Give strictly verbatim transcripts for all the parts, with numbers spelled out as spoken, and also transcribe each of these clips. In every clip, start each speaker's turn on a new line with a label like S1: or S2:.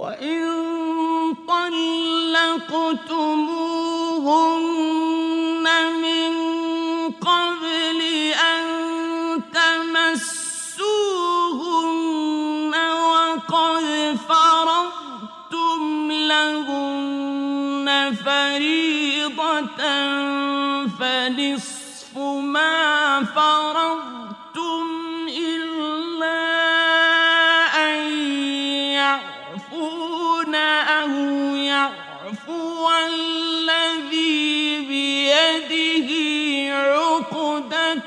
S1: وإن طلقتموهن من قبل أن تمسوهن وقد فرضتم لهن فريضة فنصف ما فرضتم إلا أن يعفون أو يعفو الذي بيده عقدة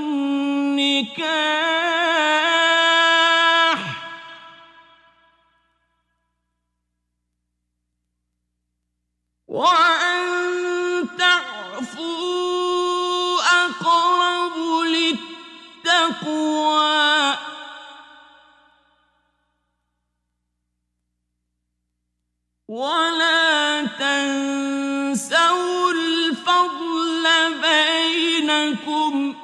S1: النكاح وأن تعفوا أقرب للتقوى ولا تنسوا الفضل بينكم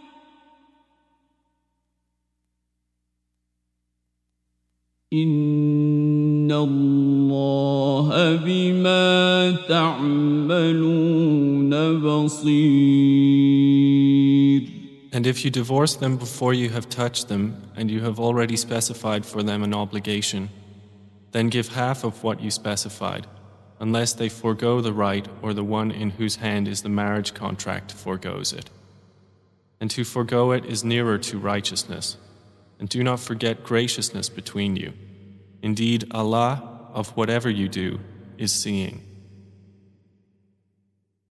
S1: إن الله بما تعملون بصير.
S2: And if you divorce them before you have touched them, and you have already specified for them an obligation, then give half of what you specified, unless they forego the right or the one in whose hand is the marriage contract forgoes it. And to forego it is nearer to righteousness. And do not forget graciousness between you. Indeed, Allah, of whatever you do, is seeing.